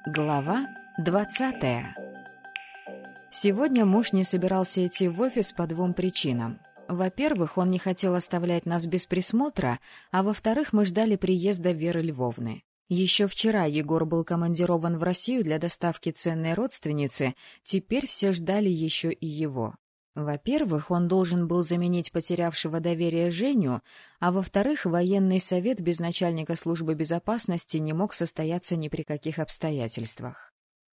Глава 20. Сегодня муж не собирался идти в офис по двум причинам. Во-первых, он не хотел оставлять нас без присмотра, а во-вторых, мы ждали приезда Веры Львовны. Еще вчера Егор был командирован в Россию для доставки ценной родственницы, теперь все ждали еще и его. Во-первых, он должен был заменить потерявшего доверие Женю, а во-вторых, военный совет без начальника службы безопасности не мог состояться ни при каких обстоятельствах.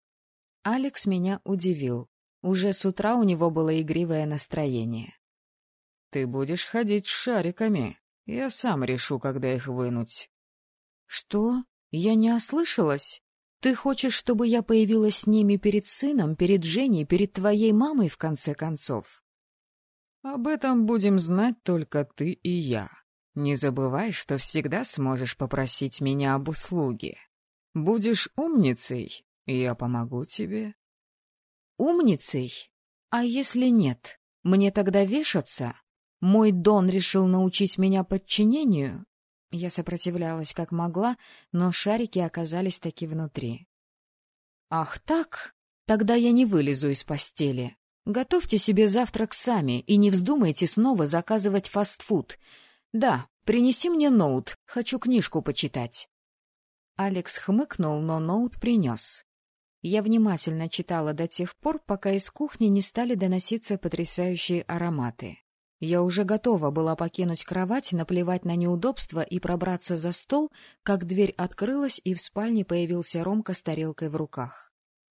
Алекс меня удивил. Уже с утра у него было игривое настроение. — Ты будешь ходить с шариками. Я сам решу, когда их вынуть. — Что? Я не ослышалась? Ты хочешь, чтобы я появилась с ними перед сыном, перед Женей, перед твоей мамой, в конце концов? — Об этом будем знать только ты и я. Не забывай, что всегда сможешь попросить меня об услуге. Будешь умницей, я помогу тебе. — Умницей? А если нет? Мне тогда вешаться? Мой Дон решил научить меня подчинению? Я сопротивлялась как могла, но шарики оказались таки внутри. — Ах так? Тогда я не вылезу из постели. Готовьте себе завтрак сами и не вздумайте снова заказывать фастфуд. Да, принеси мне ноут, хочу книжку почитать. Алекс хмыкнул, но ноут принес. Я внимательно читала до тех пор, пока из кухни не стали доноситься потрясающие ароматы. Я уже готова была покинуть кровать, наплевать на неудобства и пробраться за стол, как дверь открылась, и в спальне появился Ромка с тарелкой в руках.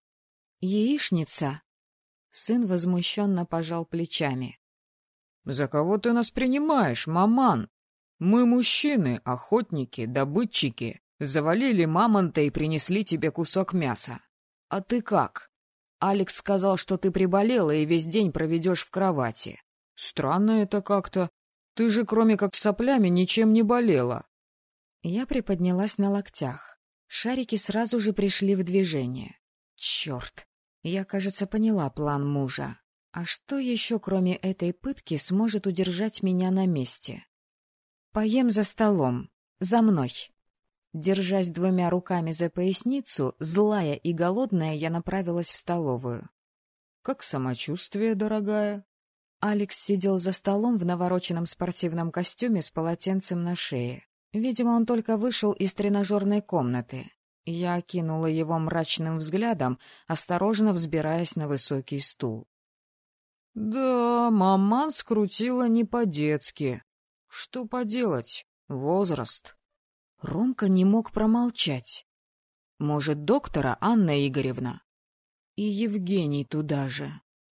«Яичница?» Сын возмущенно пожал плечами. «За кого ты нас принимаешь, маман? Мы мужчины, охотники, добытчики. Завалили мамонта и принесли тебе кусок мяса. А ты как? Алекс сказал, что ты приболела и весь день проведешь в кровати. Странно это как-то. Ты же, кроме как соплями, ничем не болела». Я приподнялась на локтях. Шарики сразу же пришли в движение. Черт! Я, кажется, поняла план мужа. А что еще, кроме этой пытки, сможет удержать меня на месте? Поем за столом. За мной. Держась двумя руками за поясницу, злая и голодная, я направилась в столовую. — Как самочувствие, дорогая? Алекс сидел за столом в навороченном спортивном костюме с полотенцем на шее. Видимо, он только вышел из тренажерной комнаты. Я окинула его мрачным взглядом, осторожно взбираясь на высокий стул. — Да, маман скрутила не по-детски. Что поделать? Возраст. Ромка не мог промолчать. Может, доктора, Анна Игоревна? И Евгений туда же.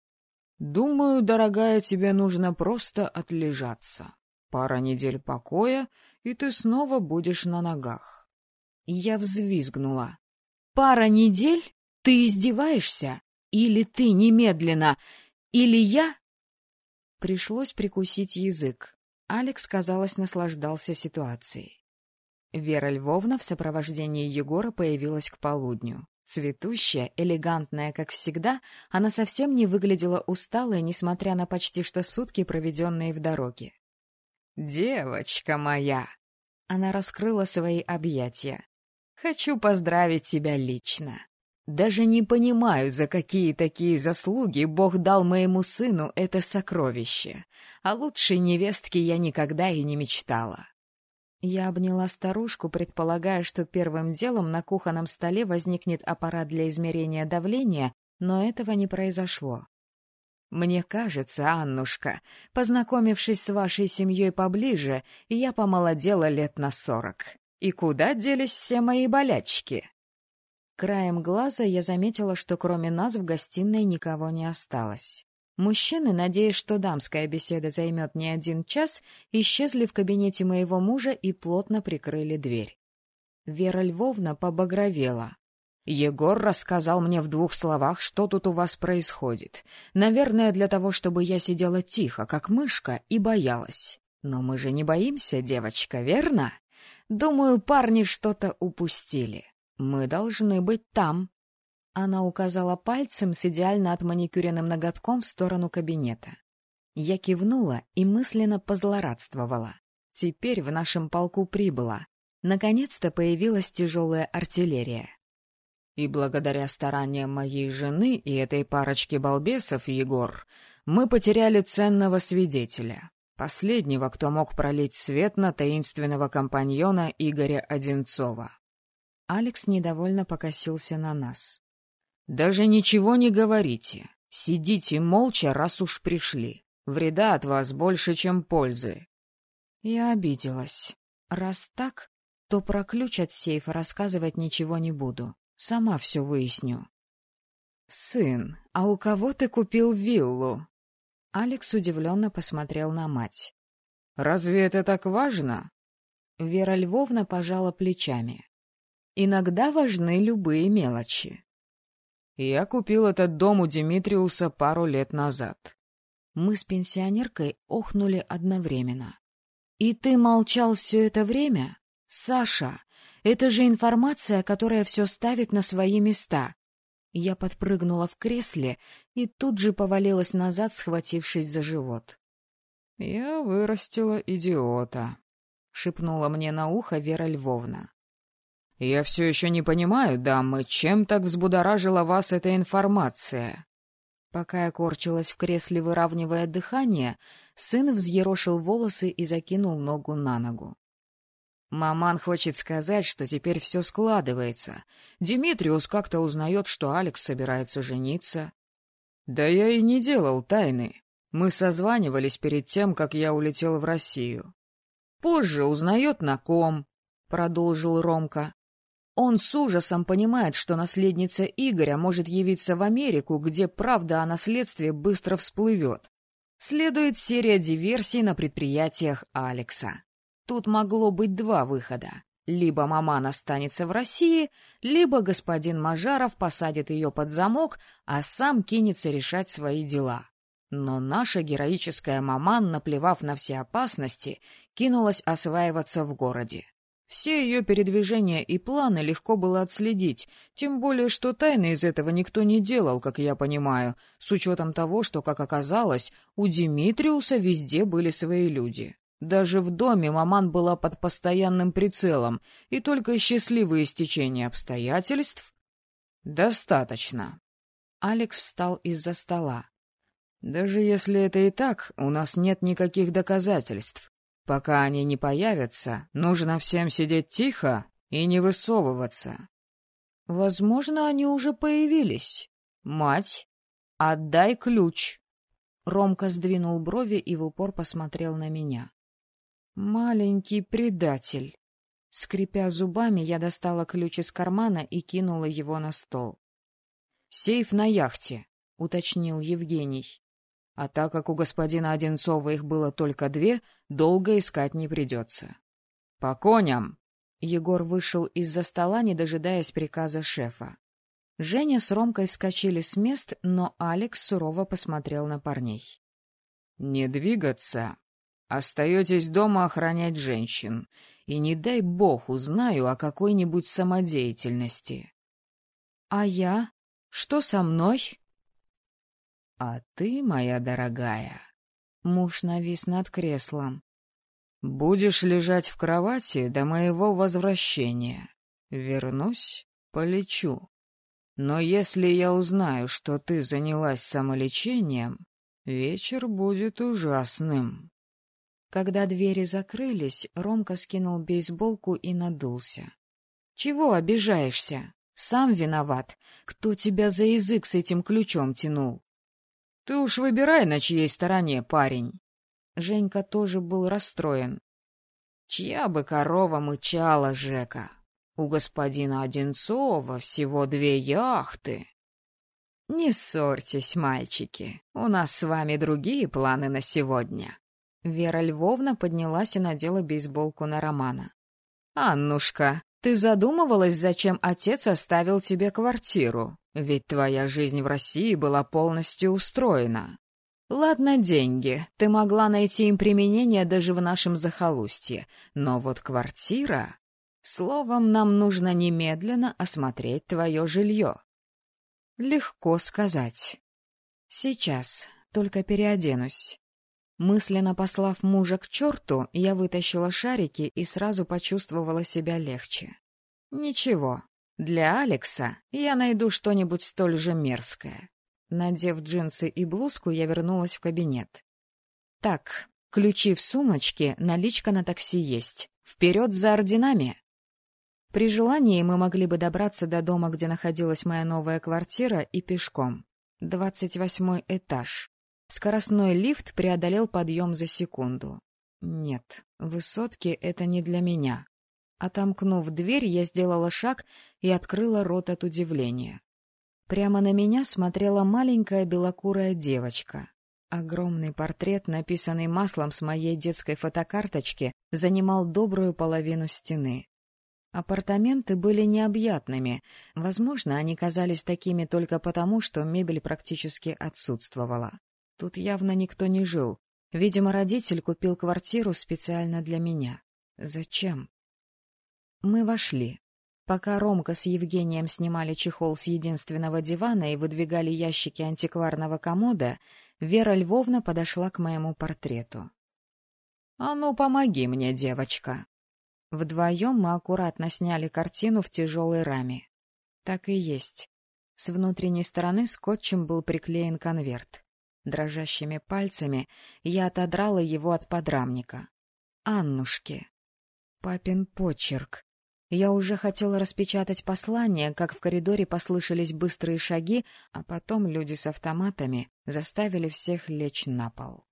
Думаю, дорогая, тебе нужно просто отлежаться. Пара недель покоя, и ты снова будешь на ногах. Я взвизгнула. «Пара недель? Ты издеваешься? Или ты немедленно? Или я?» Пришлось прикусить язык. Алекс, казалось, наслаждался ситуацией. Вера Львовна в сопровождении Егора появилась к полудню. Цветущая, элегантная, как всегда, она совсем не выглядела усталой, несмотря на почти что сутки, проведенные в дороге. «Девочка моя!» Она раскрыла свои объятия. «Хочу поздравить тебя лично. Даже не понимаю, за какие такие заслуги Бог дал моему сыну это сокровище. О лучшей невестке я никогда и не мечтала». Я обняла старушку, предполагая, что первым делом на кухонном столе возникнет аппарат для измерения давления, но этого не произошло. «Мне кажется, Аннушка, познакомившись с вашей семьей поближе, я помолодела лет на 40. И куда делись все мои болячки?» Краем глаза я заметила, что кроме нас в гостиной никого не осталось. Мужчины, надеясь, что дамская беседа займет не 1 час, исчезли в кабинете моего мужа и плотно прикрыли дверь. Вера Львовна побагровела. «Егор рассказал мне в 2 словах, что тут у вас происходит. Наверное, для того, чтобы я сидела тихо, как мышка, и боялась. Но мы же не боимся, девочка, верно? Думаю, парни что-то упустили. Мы должны быть там». Она указала пальцем с идеально отманикюренным ноготком в сторону кабинета. Я кивнула и мысленно позлорадствовала. Теперь в нашем полку прибыло. Наконец-то появилась тяжелая артиллерия. И благодаря стараниям моей жены и этой парочки балбесов, Егор, мы потеряли ценного свидетеля, последнего, кто мог пролить свет на таинственного компаньона Игоря Одинцова. Алекс недовольно покосился на нас. «Даже ничего не говорите. Сидите молча, раз уж пришли. Вреда от вас больше, чем пользы». Я обиделась. Раз так, то про ключ от сейфа рассказывать ничего не буду. Сама все выясню. «Сын, а у кого ты купил виллу?» Алекс удивленно посмотрел на мать. «Разве это так важно?» Вера Львовна пожала плечами. «Иногда важны любые мелочи». «Я купил этот дом у Димитриуса пару лет назад». Мы с пенсионеркой охнули одновременно. «И ты молчал все это время? Саша, это же информация, которая все ставит на свои места». Я подпрыгнула в кресле и тут же повалилась назад, схватившись за живот. «Я вырастила идиота», — шепнула мне на ухо Вера Львовна. «Я все еще не понимаю, дамы, чем так взбудоражила вас эта информация?» Пока я корчилась в кресле, выравнивая дыхание, сын взъерошил волосы и закинул ногу на ногу. «Маман хочет сказать, что теперь все складывается. Димитриус как-то узнает, что Алекс собирается жениться». «Да я и не делал тайны. Мы созванивались перед тем, как я улетел в Россию. Позже узнает на ком», — продолжил Ромка. «Он с ужасом понимает, что наследница Игоря может явиться в Америку, где правда о наследстве быстро всплывет. Следует серия диверсий на предприятиях Алекса. Тут могло быть два выхода. Либо маман останется в России, либо господин Мажаров посадит ее под замок, а сам кинется решать свои дела. Но наша героическая маман, наплевав на все опасности, кинулась осваиваться в городе. Все ее передвижения и планы легко было отследить, тем более, что тайны из этого никто не делал, как я понимаю, с учетом того, что, как оказалось, у Димитриуса везде были свои люди. Даже в доме маман была под постоянным прицелом, и только счастливые стечения обстоятельств... «Достаточно». Алекс встал из-за стола. «Даже если это и так, у нас нет никаких доказательств. Пока они не появятся, нужно всем сидеть тихо и не высовываться». «Возможно, они уже появились. Мать, отдай ключ». Ромка сдвинул брови и в упор посмотрел на меня. «Маленький предатель». Скрипя зубами, я достала ключ из кармана и кинула его на стол. «Сейф на яхте», — уточнил Евгений. «А так как у господина Одинцова их было только 2, долго искать не придется». «По коням!» Егор вышел из-за стола, не дожидаясь приказа шефа. Женя с Ромкой вскочили с мест, но Алекс сурово посмотрел на парней. «Не двигаться. Остаетесь дома охранять женщин. И не дай бог узнаю о какой-нибудь самодеятельности». «А я? Что со мной?» «А ты, моя дорогая...» Муж навис над креслом. «Будешь лежать в кровати до моего возвращения. Вернусь, полечу. Но если я узнаю, что ты занялась самолечением, вечер будет ужасным». Когда двери закрылись, Ромка скинул бейсболку и надулся. «Чего обижаешься? Сам виноват. Кто тебя за язык с этим ключом тянул?» «Ты уж выбирай, на чьей стороне, парень». Женька тоже был расстроен. «Чья бы корова мычала, Жека? У господина Одинцова всего 2 яхты». «Не ссорьтесь, мальчики, у нас с вами другие планы на сегодня». Вера Львовна поднялась и надела бейсболку на Романа. «Аннушка, ты задумывалась, зачем отец оставил тебе квартиру? Ведь твоя жизнь в России была полностью устроена. Ладно, деньги, ты могла найти им применение даже в нашем захолустье, но вот квартира... Словом, нам нужно немедленно осмотреть твое жилье». «Легко сказать. Сейчас, только переоденусь». Мысленно послав мужа к черту, я вытащила шарики и сразу почувствовала себя легче. Ничего, Для Алекса я найду что-нибудь столь же мерзкое. Надев джинсы и блузку, я вернулась в кабинет. Так, ключи в сумочке, наличка на такси есть. Вперед за орденами! При желании мы могли бы добраться до дома, где находилась моя новая квартира, и пешком. 28-й этаж. Скоростной лифт преодолел подъем за секунду. Нет, высотки — это не для меня. Отомкнув дверь, я сделала шаг и открыла рот от удивления. Прямо на меня смотрела маленькая белокурая девочка. Огромный портрет, написанный маслом с моей детской фотокарточки, занимал добрую половину стены. Апартаменты были необъятными. Возможно, они казались такими только потому, что мебель практически отсутствовала. Тут явно никто не жил. Видимо, родитель купил квартиру специально для меня. Зачем? Мы вошли. Пока Ромка с Евгением снимали чехол с единственного дивана и выдвигали ящики антикварного комода, Вера Львовна подошла к моему портрету. — А ну, помоги мне, девочка. Вдвоем мы аккуратно сняли картину в тяжелой раме. Так и есть. С внутренней стороны скотчем был приклеен конверт. Дрожащими пальцами я отодрала его от подрамника. Аннушке. Папин почерк. Я уже хотела распечатать послание, как в коридоре послышались быстрые шаги, а потом люди с автоматами заставили всех лечь на пол.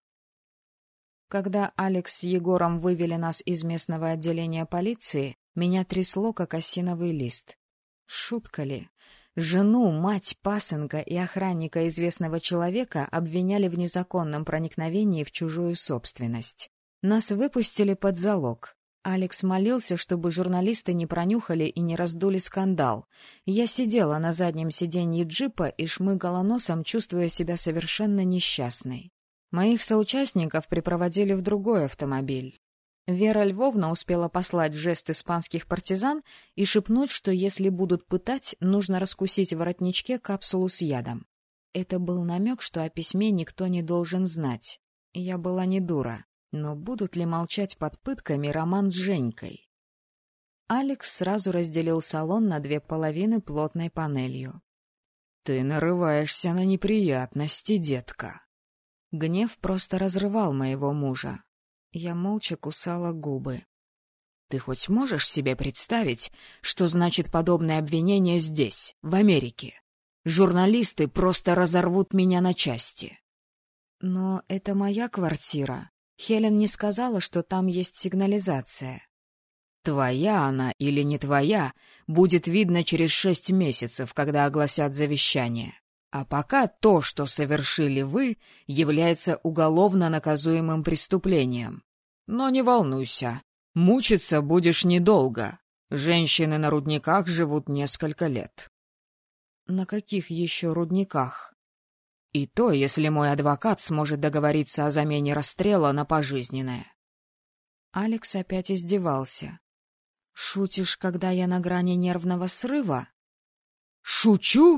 Когда Алекс с Егором вывели нас из местного отделения полиции, меня трясло, как осиновый лист. Шутка ли? Жену, мать пасынка и охранника известного человека обвиняли в незаконном проникновении в чужую собственность. Нас выпустили под залог. Алекс молился, чтобы журналисты не пронюхали и не раздули скандал. Я сидела на заднем сиденье джипа и шмыгала носом, чувствуя себя совершенно несчастной. Моих соучастников припроводили в другой автомобиль. Вера Львовна успела послать жест испанских партизан и шепнуть, что если будут пытать, нужно раскусить в воротничке капсулу с ядом. Это был намек, что о письме никто не должен знать. Я была не дура. Но будут ли молчать под пытками Роман с Женькой? Алекс сразу разделил салон на две половины плотной панелью. — Ты нарываешься на неприятности, детка. Гнев просто разрывал моего мужа. Я молча кусала губы. — Ты хоть можешь себе представить, что значит подобное обвинение здесь, в Америке? Журналисты просто разорвут меня на части. — Но это моя квартира. Хелен не сказала, что там есть сигнализация. Твоя она или не твоя, будет видно через 6 месяцев, когда огласят завещание. А пока то, что совершили вы, является уголовно наказуемым преступлением. Но не волнуйся, мучиться будешь недолго. Женщины на рудниках живут несколько лет. На каких еще рудниках? И то, если мой адвокат сможет договориться о замене расстрела на пожизненное. Алекс опять издевался. — Шутишь, когда я на грани нервного срыва? — Шучу?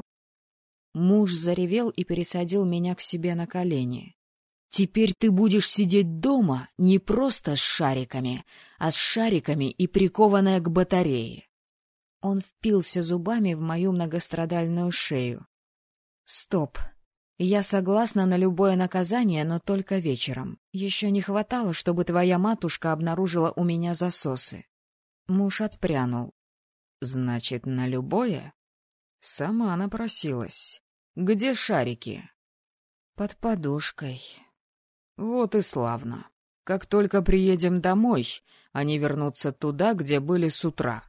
Муж заревел и пересадил меня к себе на колени. — Теперь ты будешь сидеть дома не просто с шариками, а с шариками и прикованная к батарее. Он впился зубами в мою многострадальную шею. — Стоп. Я согласна на любое наказание, но только вечером. Еще не хватало, чтобы твоя матушка обнаружила у меня засосы. Муж отпрянул. Значит, на любое? Сама напросилась. Где шарики? Под подушкой. Вот и славно. Как только приедем домой, они вернутся туда, где были с утра.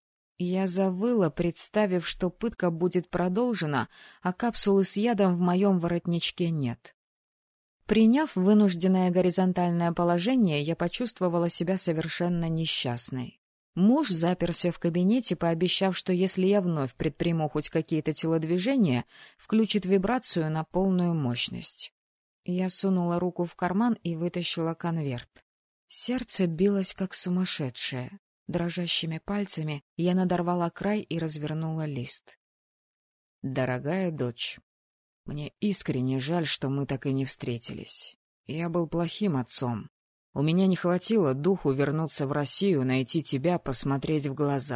Я завыла, представив, что пытка будет продолжена, а капсулы с ядом в моем воротничке нет. Приняв вынужденное горизонтальное положение, я почувствовала себя совершенно несчастной. Муж заперся в кабинете, пообещав, что если я вновь предприму хоть какие-то телодвижения, включит вибрацию на полную мощность. Я сунула руку в карман и вытащила конверт. Сердце билось, как сумасшедшее. Дрожащими пальцами я надорвала край и развернула лист. «Дорогая дочь, мне искренне жаль, что мы так и не встретились. Я был плохим отцом. У меня не хватило духу вернуться в Россию, найти тебя, посмотреть в глаза.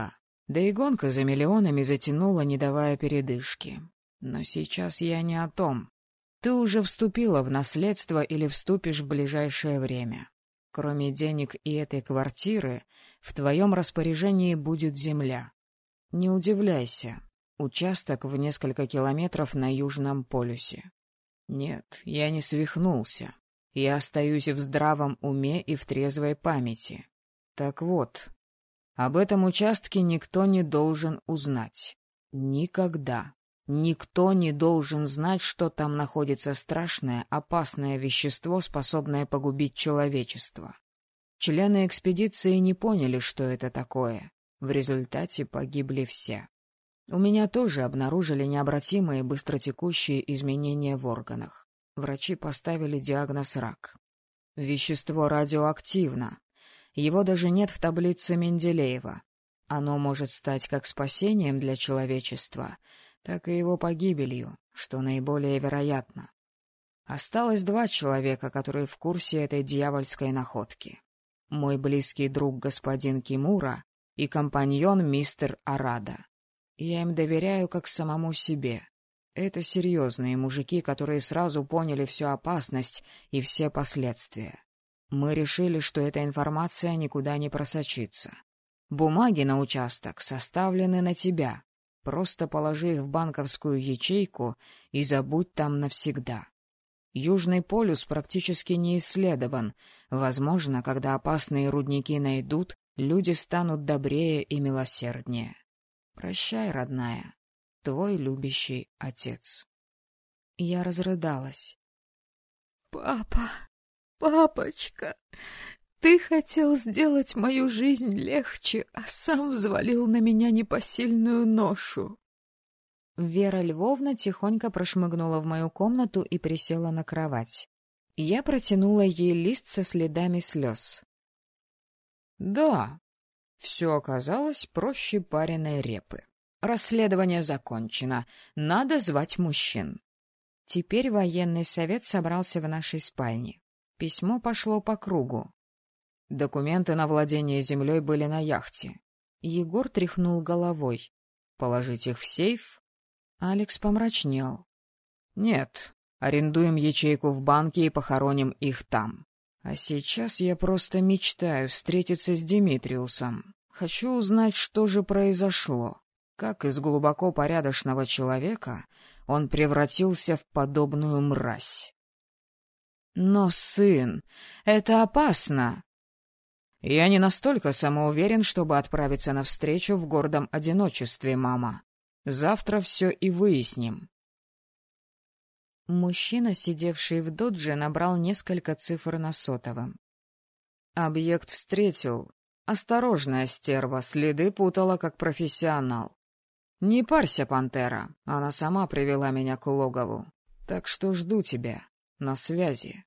Да и гонка за миллионами затянула, не давая передышки. Но сейчас я не о том. Ты уже вступила в наследство или вступишь в ближайшее время. Кроме денег и этой квартиры, в твоем распоряжении будет земля. Не удивляйся, участок в несколько километров на Южном полюсе. Нет, я не свихнулся. Я остаюсь в здравом уме и в трезвой памяти. Так вот, об этом участке никто не должен узнать. Никогда. Никто не должен знать, что там находится страшное, опасное вещество, способное погубить человечество. Члены экспедиции не поняли, что это такое. В результате погибли все. У меня тоже обнаружили необратимые быстротекущие изменения в органах. Врачи поставили диагноз рак. Вещество радиоактивно. Его даже нет в таблице Менделеева. Оно может стать как спасением для человечества, так и его погибелью, что наиболее вероятно. Осталось 2 человека, которые в курсе этой дьявольской находки. Мой близкий друг господин Кимура и компаньон мистер Арада. Я им доверяю как самому себе. Это серьезные мужики, которые сразу поняли всю опасность и все последствия. Мы решили, что эта информация никуда не просочится. Бумаги на участок составлены на тебя. Просто положи их в банковскую ячейку и забудь там навсегда. Южный полюс практически не исследован. Возможно, когда опасные рудники найдут, люди станут добрее и милосерднее. Прощай, родная, твой любящий отец. Я разрыдалась. Папа, папочка, ты хотел сделать мою жизнь легче, а сам взвалил на меня непосильную ношу. Вера Львовна тихонько прошмыгнула в мою комнату и присела на кровать. Я протянула ей лист со следами слез. Да, все оказалось проще пареной репы. Расследование закончено. Надо звать мужчин. Теперь военный совет собрался в нашей спальне. Письмо пошло по кругу. Документы на владение землей были на яхте. Егор тряхнул головой. Положить их в сейф? Алекс помрачнел. Нет, арендуем ячейку в банке и похороним их там. А сейчас я просто мечтаю встретиться с Димитриусом. Хочу узнать, что же произошло. Как из глубоко порядочного человека он превратился в подобную мразь. Но, сын, это опасно. Я не настолько самоуверен, чтобы отправиться навстречу в гордом одиночестве, мама. Завтра все и выясним. Мужчина, сидевший в додже, набрал несколько цифр на сотовом. Объект встретил. Осторожная стерва, следы путала как профессионал. Не парься, пантера, она сама привела меня к логову. Так что жду тебя. На связи.